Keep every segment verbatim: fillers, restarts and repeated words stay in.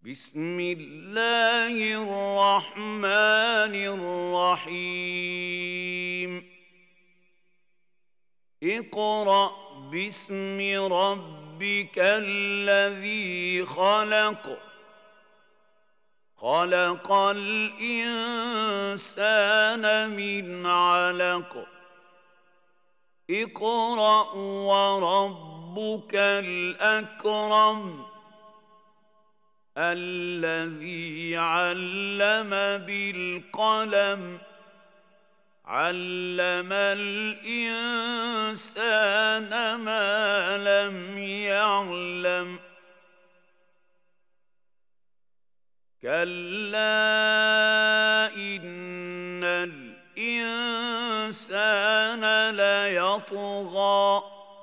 بسم الله الرحمن الرحيم اقرأ باسم ربك الذي خلق خلق الإنسان من علق اقرأ وربك الأكرم الذي علم بالقلم علم الإنسان ما لم يعلم كلا إن الإنسان ليطغى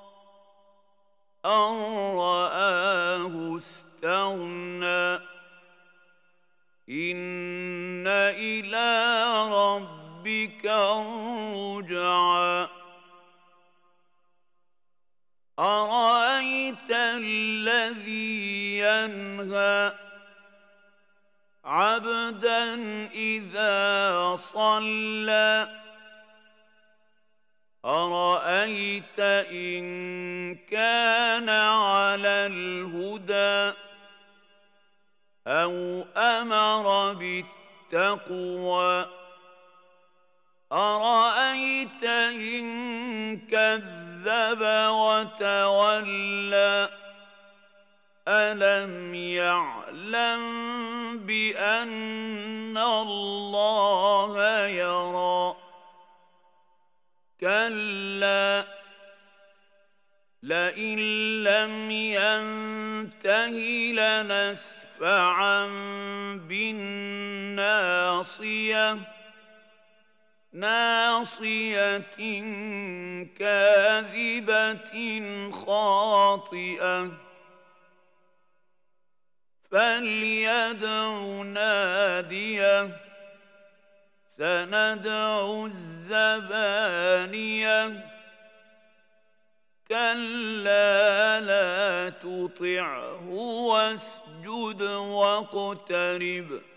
أن رآه استغنى إن إلى ربك الرجعى أرأيت الذي ينهى عبدا إذا صلى أرأيت إن كان على الهدى أو أمر بالتقوى أرأيت إن كذب وتولى ألم يعلم بأن الله يرى كلا لئن لم ينته لنسفعا بالناصية ناصية كاذبة خاطئة فليدع ناديه سندع الزبانية كلا لا تطعه واسجد واقترب